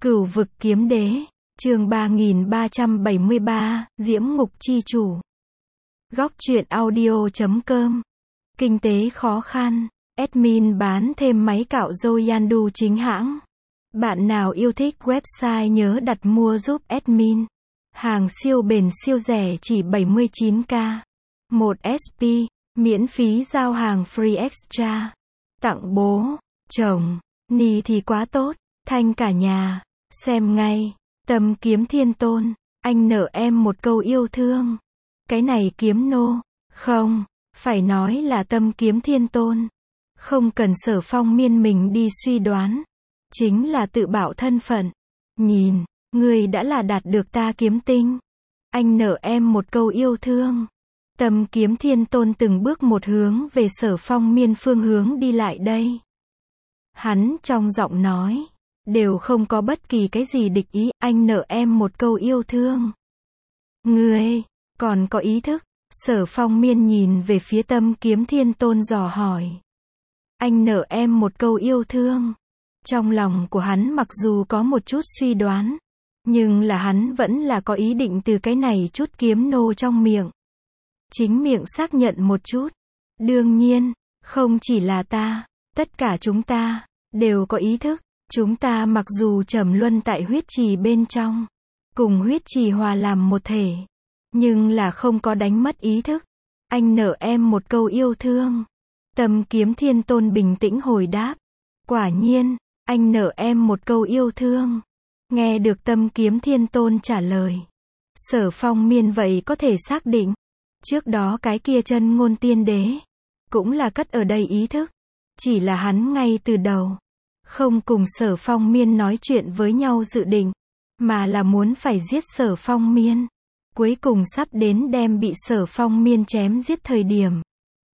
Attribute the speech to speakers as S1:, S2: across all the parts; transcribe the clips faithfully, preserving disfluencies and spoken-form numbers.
S1: Cửu vực kiếm đế, chương ba nghìn ba trăm bảy mươi ba, Diễm ngục chi chủ. Góc truyện audio chấm com. Kinh tế khó khăn, admin bán thêm máy cạo râu Yandu chính hãng. Bạn nào yêu thích website nhớ đặt mua giúp admin. Hàng siêu bền siêu rẻ chỉ bảy mươi chín k. một ét pê, miễn phí giao hàng free extra. Tặng bố, chồng, ni thì quá tốt, thanh cả nhà. Xem ngay, Tâm Kiếm Thiên Tôn, anh nợ em một câu yêu thương. Cái này kiếm nô, không, phải nói là Tâm Kiếm Thiên Tôn. Không cần Sở Phong Miên mình đi suy đoán. Chính là tự bảo thân phận. Nhìn, người đã là đạt được ta kiếm tinh. Anh nợ em một câu yêu thương. Tâm Kiếm Thiên Tôn từng bước một hướng về Sở Phong Miên phương hướng đi lại đây. Hắn trong giọng nói đều không có bất kỳ cái gì địch ý, anh nợ em một câu yêu thương. Ngươi, còn có ý thức? Sở Phong Miên nhìn về phía Tâm Kiếm Thiên Tôn dò hỏi. Anh nợ em một câu yêu thương. Trong lòng của hắn mặc dù có một chút suy đoán, nhưng là hắn vẫn là có ý định từ cái này chút kiếm nô trong miệng. Chính miệng xác nhận một chút. Đương nhiên, không chỉ là ta, tất cả chúng ta đều có ý thức. Chúng ta mặc dù trầm luân tại huyết trì bên trong, cùng huyết trì hòa làm một thể, nhưng là không có đánh mất ý thức. Anh nợ em một câu yêu thương. Tâm Kiếm Thiên Tôn bình tĩnh hồi đáp. Quả nhiên, anh nợ em một câu yêu thương. Nghe được Tâm Kiếm Thiên Tôn trả lời, Sở Phong Miên vậy có thể xác định, trước đó cái kia chân ngôn tiên đế, cũng là cất ở đây ý thức. Chỉ là hắn ngay từ đầu không cùng Sở Phong Miên nói chuyện với nhau dự định, mà là muốn phải giết Sở Phong Miên. Cuối cùng sắp đến đem bị Sở Phong Miên chém giết thời điểm,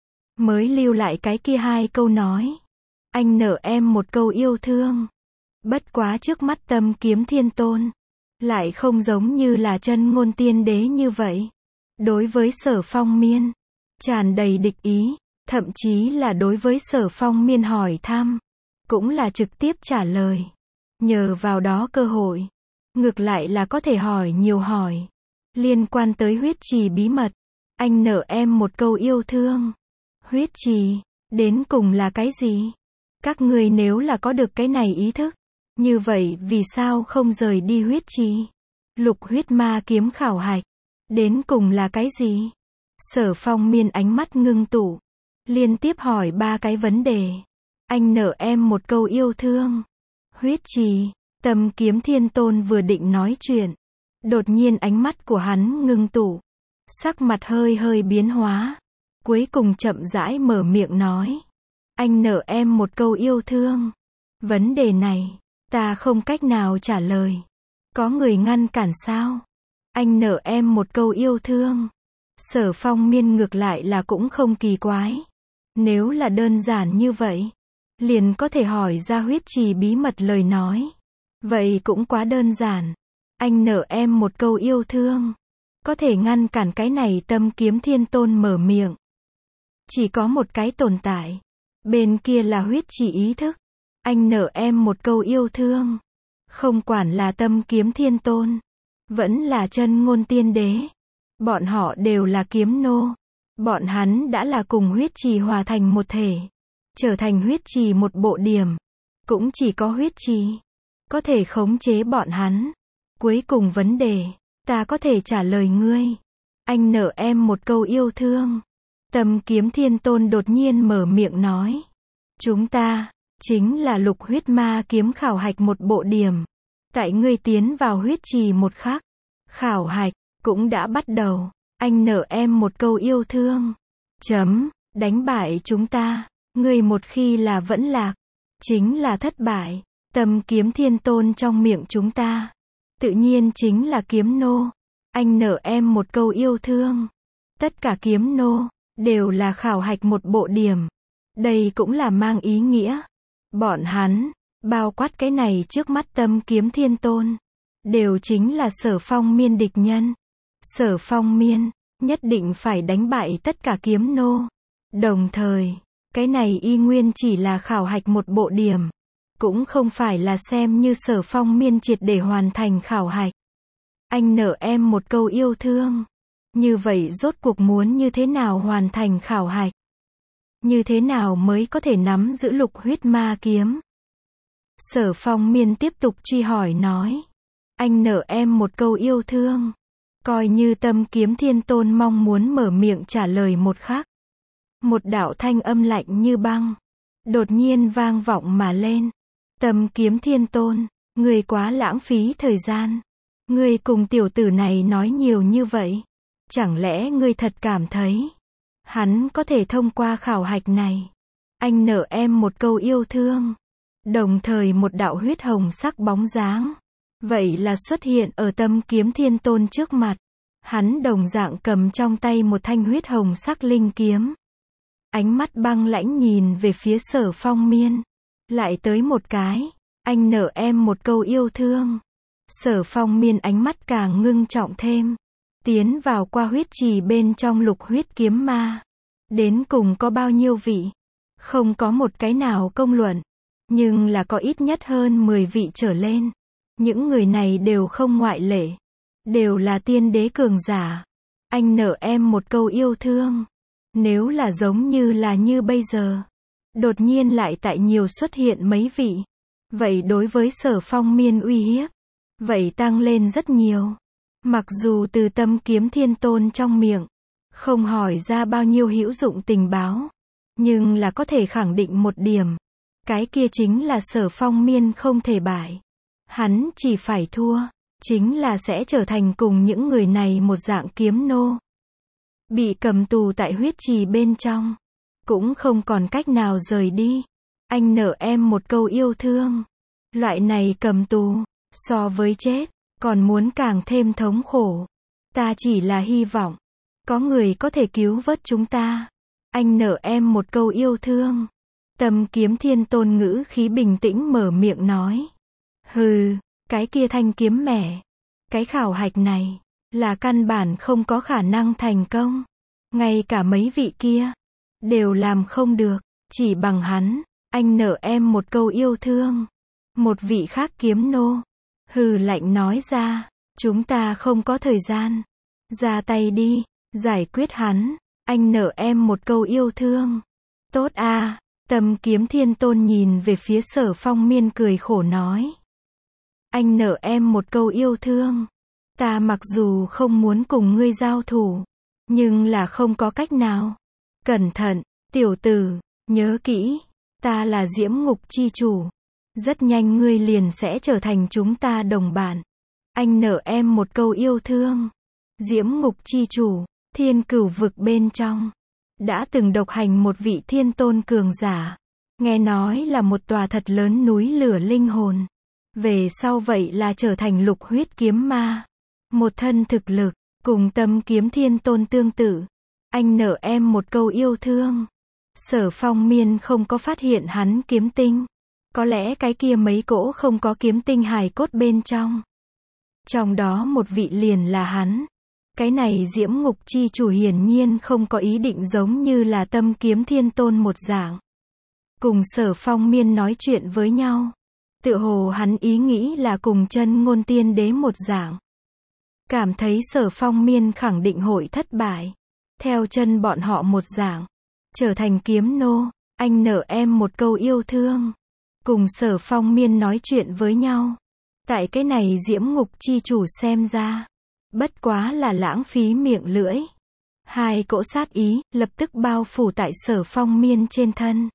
S1: mới lưu lại cái kia hai câu nói. Anh nợ em một câu yêu thương. Bất quá trước mắt Tâm Kiếm Thiên Tôn lại không giống như là chân ngôn tiên đế như vậy. Đối với Sở Phong Miên tràn đầy địch ý, thậm chí là đối với Sở Phong Miên hỏi thăm, cũng là trực tiếp trả lời. Nhờ vào đó cơ hội, ngược lại là có thể hỏi nhiều hỏi liên quan tới huyết trì bí mật. Anh nợ em một câu yêu thương. Huyết trì, đến cùng là cái gì? Các người nếu là có được cái này ý thức, như vậy vì sao không rời đi huyết trì? Lục huyết ma kiếm khảo hạch, đến cùng là cái gì? Sở Phong Miên ánh mắt ngưng tụ, liên tiếp hỏi ba cái vấn đề. Anh nợ em một câu yêu thương. Huyết trì. Tâm Kiếm Thiên Tôn vừa định nói chuyện, đột nhiên ánh mắt của hắn ngưng tụ, sắc mặt hơi hơi biến hóa, cuối cùng chậm rãi mở miệng nói. Anh nợ em một câu yêu thương. Vấn đề này, ta không cách nào trả lời. Có người ngăn cản sao? Anh nợ em một câu yêu thương. Sở Phong Miên ngược lại là cũng không kỳ quái. Nếu là đơn giản như vậy, liền có thể hỏi ra huyết trì bí mật lời nói. Vậy cũng quá đơn giản. Anh nợ em một câu yêu thương. Có thể ngăn cản cái này Tâm Kiếm Thiên Tôn mở miệng. Chỉ có một cái tồn tại. Bên kia là huyết trì ý thức. Anh nợ em một câu yêu thương. Không quản là Tâm Kiếm Thiên Tôn, vẫn là chân ngôn tiên đế. Bọn họ đều là kiếm nô. Bọn hắn đã là cùng huyết trì hòa thành một thể. Trở thành huyết trì một bộ điểm. Cũng chỉ có huyết trì có thể khống chế bọn hắn. Cuối cùng vấn đề, ta có thể trả lời ngươi. Anh nợ em một câu yêu thương. Tâm Kiếm Thiên Tôn đột nhiên mở miệng nói. Chúng ta, chính là lục huyết ma kiếm khảo hạch một bộ điểm. Tại ngươi tiến vào huyết trì một khắc, khảo hạch cũng đã bắt đầu. Anh nợ em một câu yêu thương. Chấm, đánh bại chúng ta. Ngươi một khi là vẫn lạc, chính là thất bại. Tâm Kiếm Thiên Tôn trong miệng chúng ta, tự nhiên chính là kiếm nô. Anh nợ em một câu yêu thương. Tất cả kiếm nô đều là khảo hạch một bộ điểm. Đây cũng là mang ý nghĩa, bọn hắn, bao quát cái này trước mắt Tâm Kiếm Thiên Tôn, đều chính là Sở Phong Miên địch nhân. Sở Phong Miên nhất định phải đánh bại tất cả kiếm nô. Đồng thời, cái này y nguyên chỉ là khảo hạch một bộ điểm. cũng không phải là xem như Sở Phong Miên triệt để hoàn thành khảo hạch. Anh nợ em một câu yêu thương. Như vậy rốt cuộc muốn như thế nào hoàn thành khảo hạch? Như thế nào mới có thể nắm giữ lục huyết ma kiếm? Sở Phong Miên tiếp tục truy hỏi nói. Anh nợ em một câu yêu thương. Coi như Tâm Kiếm Thiên Tôn mong muốn mở miệng trả lời một khắc. Một đạo thanh âm lạnh như băng. Đột nhiên vang vọng mà lên. Tâm Kiếm Thiên Tôn, ngươi quá lãng phí thời gian. Ngươi cùng tiểu tử này nói nhiều như vậy. Chẳng lẽ ngươi thật cảm thấy hắn có thể thông qua khảo hạch này? Anh nợ em một câu yêu thương. Đồng thời một đạo huyết hồng sắc bóng dáng. Vậy là xuất hiện ở Tâm Kiếm Thiên Tôn trước mặt. Hắn đồng dạng cầm trong tay một thanh huyết hồng sắc linh kiếm. Ánh mắt băng lãnh nhìn về phía Sở Phong Miên. Lại tới một cái. Anh nợ em một câu yêu thương. Sở Phong Miên ánh mắt càng ngưng trọng thêm. Tiến vào qua huyết trì bên trong lục huyết kiếm ma. Đến cùng có bao nhiêu vị? Không có một cái nào công luận. Nhưng là có ít nhất hơn mười vị trở lên. Những người này đều không ngoại lệ. Đều là tiên đế cường giả. Anh nợ em một câu yêu thương. Nếu là giống như là như bây giờ. Đột nhiên lại tại nhiều xuất hiện mấy vị. Vậy đối với Sở Phong Miên uy hiếp. Vậy tăng lên rất nhiều. Mặc dù từ Tâm Kiếm Thiên Tôn trong miệng. Không hỏi ra bao nhiêu hữu dụng tình báo. Nhưng là có thể khẳng định một điểm. Cái kia chính là Sở Phong Miên không thể bại. Hắn chỉ phải thua. Chính là sẽ trở thành cùng những người này một dạng kiếm nô. Bị cầm tù tại huyết trì bên trong. Cũng không còn cách nào rời đi. Anh nợ em một câu yêu thương. Loại này cầm tù. So với chết. Còn muốn càng thêm thống khổ. Ta chỉ là hy vọng. Có người có thể cứu vớt chúng ta. Anh nợ em một câu yêu thương. Tâm Kiếm Thiên Tôn ngữ khí bình tĩnh mở miệng nói. Hừ, cái kia thanh kiếm mẹ. Cái khảo hạch này. Là căn bản không có khả năng thành công. Ngay cả mấy vị kia. Đều làm không được. Chỉ bằng hắn. Anh nợ em một câu yêu thương. Một vị khác kiếm nô. Hừ lạnh nói ra. Chúng ta không có thời gian. Ra tay đi. Giải quyết hắn. Anh nợ em một câu yêu thương. Tốt a. Tâm Kiếm Thiên Tôn nhìn về phía Sở Phong Miên cười khổ nói. Anh nợ em một câu yêu thương. Ta mặc dù không muốn cùng ngươi giao thủ. Nhưng là không có cách nào. Cẩn thận, tiểu tử. Nhớ kỹ. Ta là Diễm Ngục Chi Chủ. Rất nhanh ngươi liền sẽ trở thành chúng ta đồng bạn. Anh nợ em một câu yêu thương. Diễm Ngục Chi Chủ. Thiên Cửu vực bên trong. Đã từng độc hành một vị thiên tôn cường giả. Nghe nói là một tòa thật lớn núi lửa linh hồn. Về sau vậy là trở thành lục huyết kiếm ma. Một thân thực lực. Cùng Tâm Kiếm Thiên Tôn tương tự. Anh nợ em một câu yêu thương. Sở Phong Miên không có phát hiện hắn kiếm tinh. Có lẽ cái kia mấy cỗ không có kiếm tinh hài cốt bên trong. Trong đó một vị liền là hắn. Cái này Diễm Ngục Chi Chủ hiển nhiên không có ý định giống như là Tâm Kiếm Thiên Tôn một dạng. Cùng Sở Phong Miên nói chuyện với nhau. Tựa hồ hắn ý nghĩ là cùng Chân Ngôn Tiên Đế một dạng. Cảm thấy Sở Phong Miên khẳng định hội thất bại. Theo chân bọn họ một dạng. Trở thành kiếm nô. Anh nợ em một câu yêu thương. Cùng Sở Phong Miên nói chuyện với nhau. Tại cái này Diễm Ngục Chi Chủ xem ra. Bất quá là lãng phí miệng lưỡi. Hai cỗ sát ý, lập tức bao phủ tại Sở Phong Miên trên thân.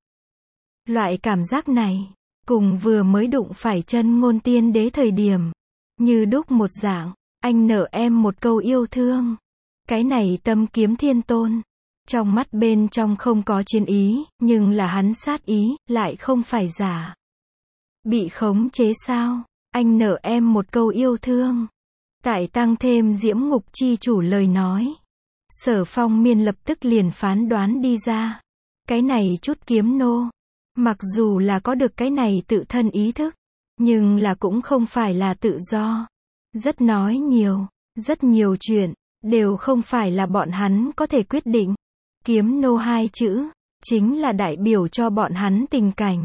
S1: Loại cảm giác này, cùng vừa mới đụng phải Chân Ngôn Tiên Đế thời điểm. Như đúc một dạng, anh nợ em một câu yêu thương. Cái này Tâm Kiếm Thiên Tôn. Trong mắt bên trong không có chiến ý, nhưng là hắn sát ý, lại không phải giả. Bị khống chế sao? Anh nợ em một câu yêu thương. Tại tăng thêm Diễm Ngục Chi Chủ lời nói. Sở Phong Miên lập tức liền phán đoán đi ra. Cái này chút kiếm nô. Mặc dù là có được cái này tự thân ý thức. Nhưng là cũng không phải là tự do. Rất nói nhiều. Rất nhiều chuyện. Đều không phải là bọn hắn có thể quyết định. Kiếm nô hai chữ. Chính là đại biểu cho bọn hắn tình cảnh.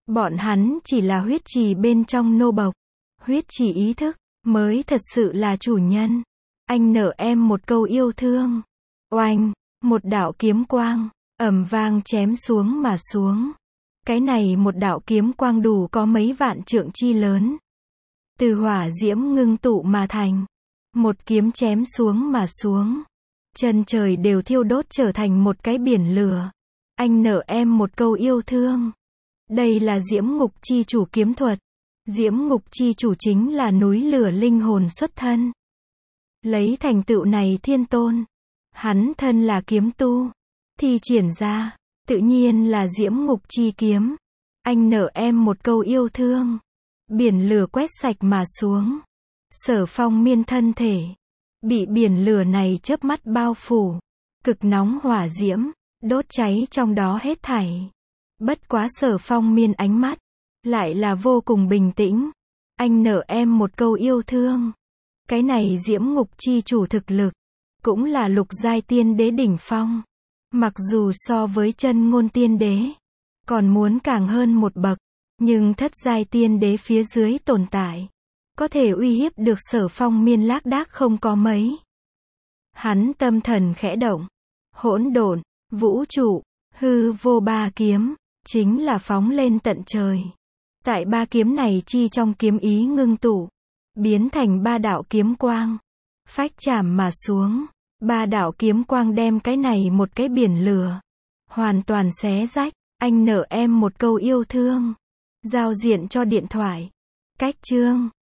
S1: Bọn hắn chỉ là huyết trì bên trong nô bộc. Huyết trì ý thức, mới thật sự là chủ nhân. Anh nợ em một câu yêu thương. Oanh, một đạo kiếm quang, ầm vang chém xuống mà xuống. Cái này một đạo kiếm quang đủ có mấy vạn trượng chi lớn. Từ hỏa diễm ngưng tụ mà thành. Một kiếm chém xuống mà xuống. Chân trời đều thiêu đốt trở thành một cái biển lửa. Anh nợ em một câu yêu thương. Đây là Diễm Ngục Chi Chủ kiếm thuật. Diễm Ngục Chi Chủ chính là núi lửa linh hồn xuất thân. Lấy thành tựu này thiên tôn. Hắn thân là kiếm tu. Thi triển ra, tự nhiên là Diễm Ngục Chi kiếm. Anh nợ em một câu yêu thương. Biển lửa quét sạch mà xuống. Sở Phong Miên thân thể bị biển lửa này chớp mắt bao phủ. Cực nóng hỏa diễm, đốt cháy trong đó hết thảy. Bất quá Sở Phong Miên ánh mắt lại là vô cùng bình tĩnh. Anh nợ em một câu yêu thương. Cái này Diễm Ngục Chi Chủ thực lực cũng là lục giai tiên đế đỉnh phong. Mặc dù so với chân ngôn tiên đế còn muốn càng hơn một bậc, nhưng thất giai tiên đế phía dưới tồn tại có thể uy hiếp được Sở Phong Miên lác đác không có mấy. Hắn tâm thần khẽ động. Hỗn độn, vũ trụ, hư vô ba kiếm, chính là phóng lên tận trời. Tại ba kiếm này chi trong kiếm ý ngưng tụ, biến thành ba đạo kiếm quang. Phách chạm mà xuống, ba đạo kiếm quang đem cái này một cái biển lửa hoàn toàn xé rách. Anh nợ em một câu yêu thương. Giao diện cho điện thoại. Cách chương